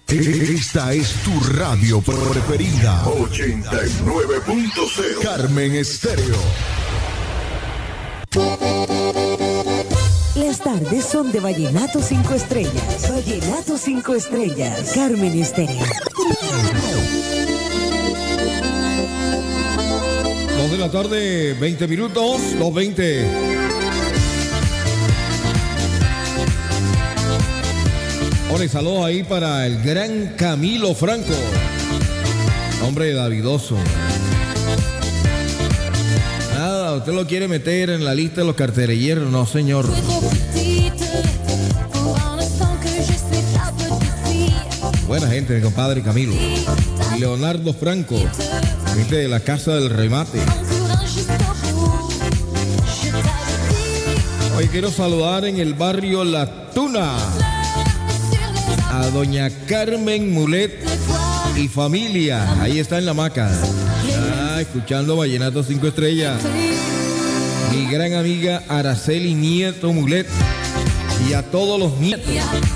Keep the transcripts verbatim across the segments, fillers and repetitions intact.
Esta es tu radio preferida. ochenta y nueve punto cero Carmen Estéreo. Las tardes son de Vallenato cinco estrellas. Vallenato cinco estrellas. Carmen Estéreo. Dos de la tarde, veinte minutos, dos veinte. Hola, saludos ahí para el gran Camilo Franco. Hombre davidoso. Nada, usted lo quiere meter en la lista de los carteleros, no señor. Buena gente, mi compadre Camilo. Leonardo Franco, gente de la Casa del Remate. Hoy quiero saludar en el barrio La Tuna a doña Carmen Mulet y familia. Ahí está en la hamaca. Ah, escuchando Vallenato cinco estrellas. Mi gran amiga Araceli Nieto Mulet y a todos los nietos.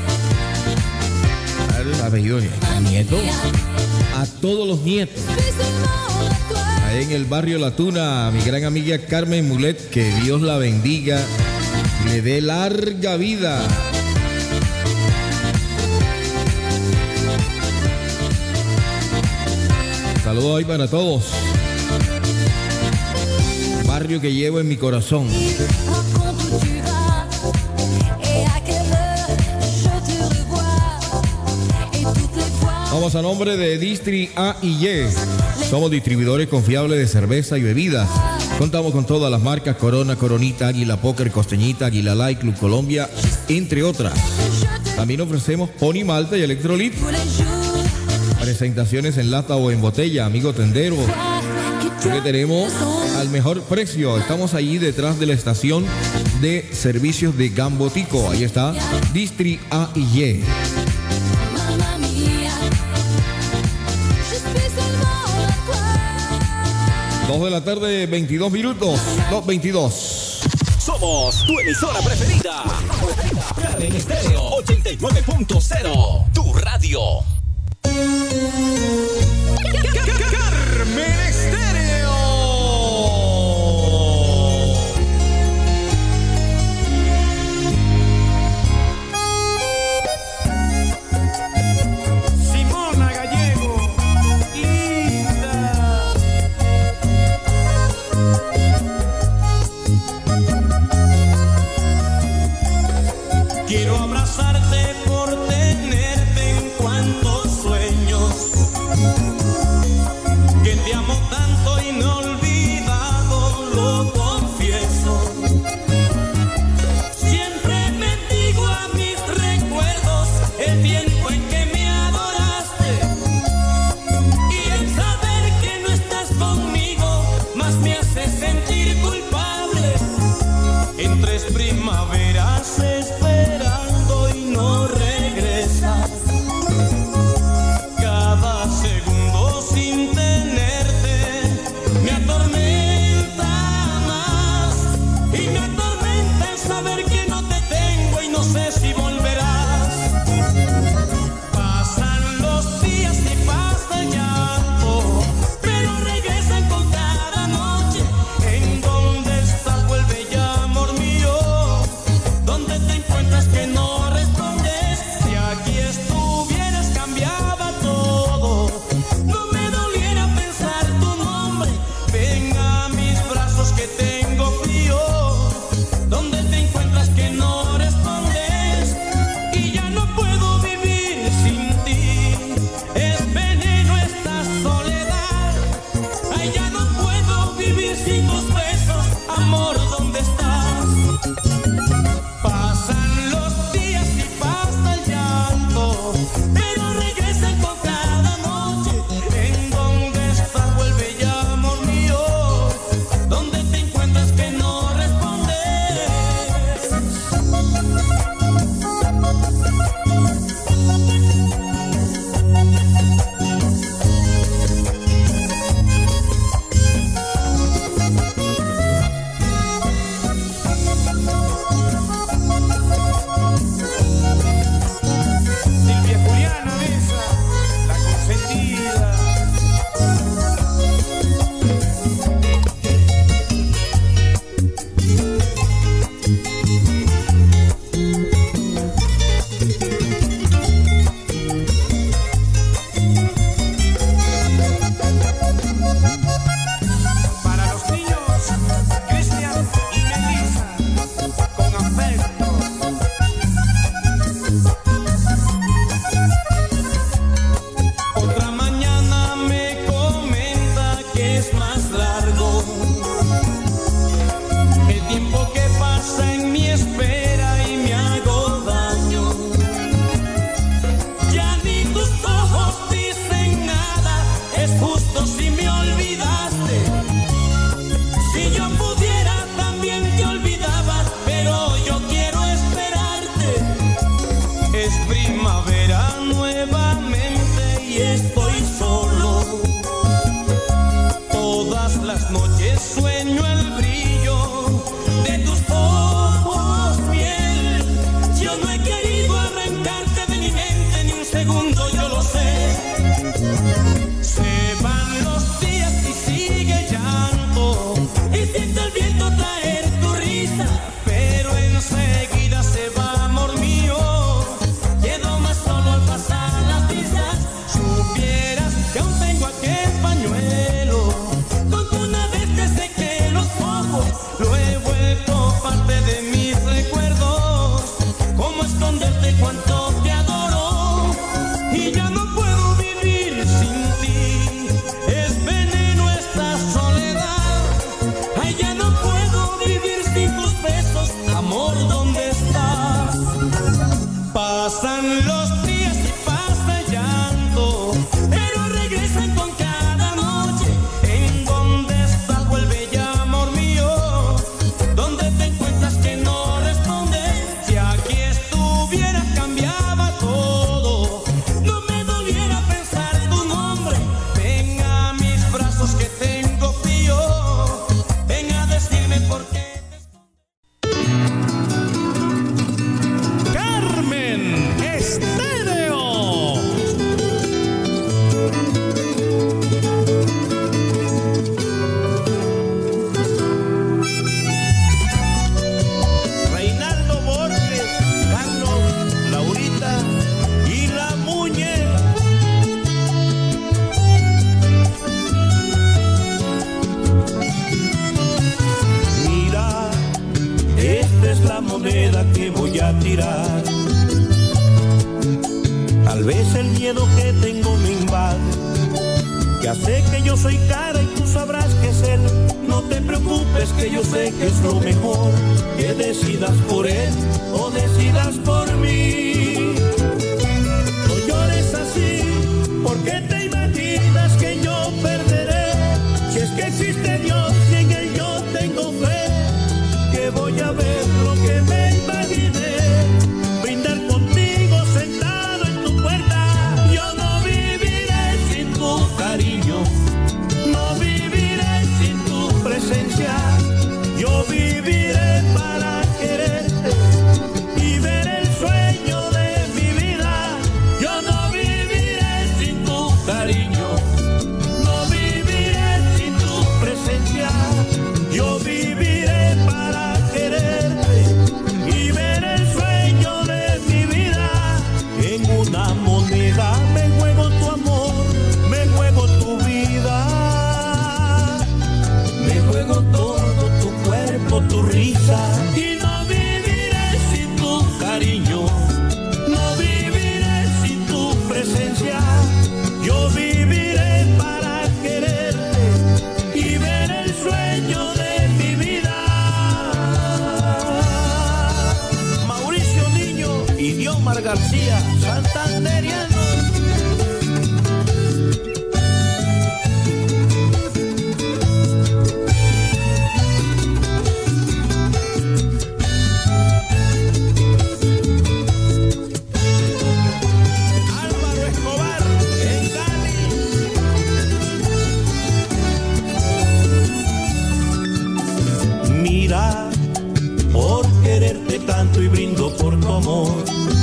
Apellido Nieto. A todos los nietos. Ahí en el barrio La Tuna, mi gran amiga Carmen Mulet, que Dios la bendiga y le dé larga vida. Saludos ahí para todos. Barrio que llevo en mi corazón. Vamos a nombre de Distri A y Y. Somos distribuidores confiables de cerveza y bebidas. Contamos con todas las marcas Corona, Coronita, Águila Póker, Costeñita, Águila Light, Club Colombia, entre otras. También ofrecemos Pony Malta y Electrolit. Presentaciones en lata o en botella, amigo tendero. Que tenemos al mejor precio. Estamos allí detrás de la estación de servicios de Gambotico. Ahí está, Distri A y Y. Dos de la tarde, veintidós minutos. Dos veintidós. Somos tu emisora preferida. Carmen Estéreo ochenta y nueve punto cero. Tu radio. Carmen Estéreo. Simona Gallego, linda. Quiero abrazarte por tenerte en cuantos sueños. Que te amo tanto y no he olvidado, lo confieso. Siempre bendigo a mis recuerdos el tiempo en que me adoraste. Y el saber que no estás conmigo más me hace sentir culpable. En tres primaveras esperando y no regresas. Cada segundo sin tenerte me atormenta más. Y me atormenta el saber que no te tengo y no sé si volverás. Pasan los días y pasa el llanto, pero regresan con cada noche. ¿En dónde estás? Vuelve ya, amor mío. ¿Dónde te encuentras que no respondes? Si aquí estuvieras cambiaba todo. No me doliera pensar tu nombre. Ven a mis brazos que tengo frío. ¿Dónde te encuentras que no respondes? Y ya no puedo vivir sin ti. Es veneno esta soledad. Ay, ya no puedo vivir sin tus besos. Amor, ¿dónde estás? Pasan los días y pasa el llanto, pero regresan con cada noche. ¿En dónde estás? Vuelve ya, amor mío. ¿Dónde te encuentras que no respondes? Silvia Julián. miedo que tengo me invade. Ya sé que yo soy cara y tú sabrás que es él. No te preocupes que yo sé que es lo mejor, que decidas por él o decidas por mí. No llores así, porque te imaginas que yo perderé. Si es que existe Dios y en él yo tengo fe, que voy a ver lo que me imaginé. Brindar contigo sentado en tu puerta. Yo no viviré sin tu cariño, no viviré sin tu presencia. Yo viviré para quererte y ver el sueño de mi vida. Yo no viviré sin tu cariño, no viviré sin tu presencia. Yo viviré para quererte y ver el sueño de mi vida. En una moneda me juego tu amor, me juego tu vida, me juego todo tu cuerpo, tu risa. Y no viviré sin tu cariño, no viviré sin tu presencia. Yo viviré para quererte y ver el sueño de mi vida. Mauricio Niño y Diomar García, santanderiano. Álvaro Escobar en Cali. Mira, por quererte tanto y brindo por tu amor.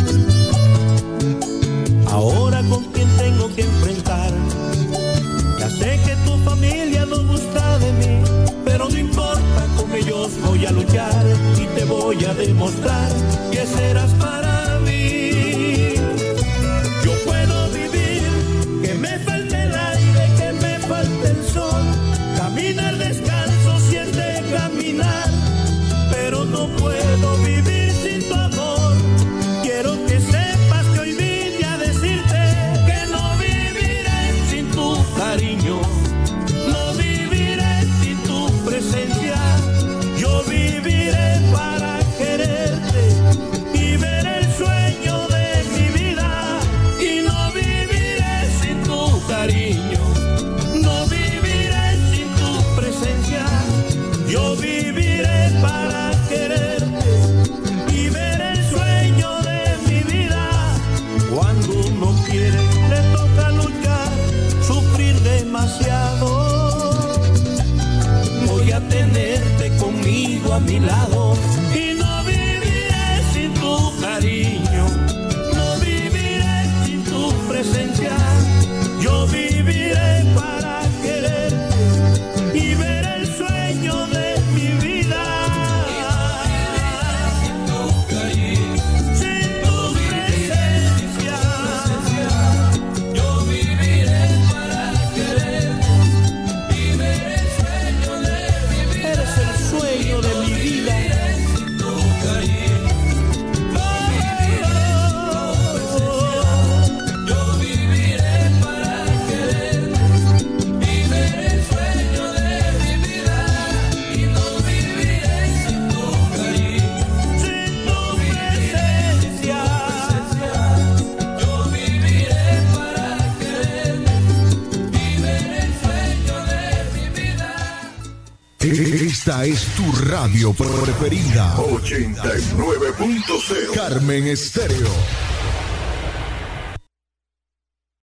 Ahora con quien tengo que enfrentar. Ya sé que tu familia no gusta de mí, pero no importa, con ellos voy a luchar y te voy a demostrar que serás para mí. Yo puedo vivir, que me falte el aire, que me falte el sol, caminar descalzo si es de caminar, pero no puedo vivir sin tu amor. Quiero que sepas que hoy vine a decirte que no viviré sin tu cariño, no viviré sin tu presencia. Yo viviré para quererte y ver el sueño de mi vida. Y no viviré sin tu cariño, no viviré sin tu presencia. Yo viviré para quererte y ver el sueño de mi vida. Cuando uno quiere le toca luchar, sufrir demasiado. Voy a tenerte conmigo a mi lado y no viviré sin tu cariño, no viviré sin tu presencia. Yo viviré para quererte y ver el sueño de mi vida. Sin tu cariño, sin tu presencia. Yo viviré para quererte y ver el sueño de mi vida. Eres el sueño de mi vida. Sin tu cariño, no viviré sin tu presencia. Yo viviré para quererte y ver el sueño de mi vida. Y no viviré sin tu cariño, sin tu presencia. Yo viviré para quererte y ver el sueño de mi vida. Esta es tu radio preferida. ochenta y nueve punto cero Carmen Estéreo.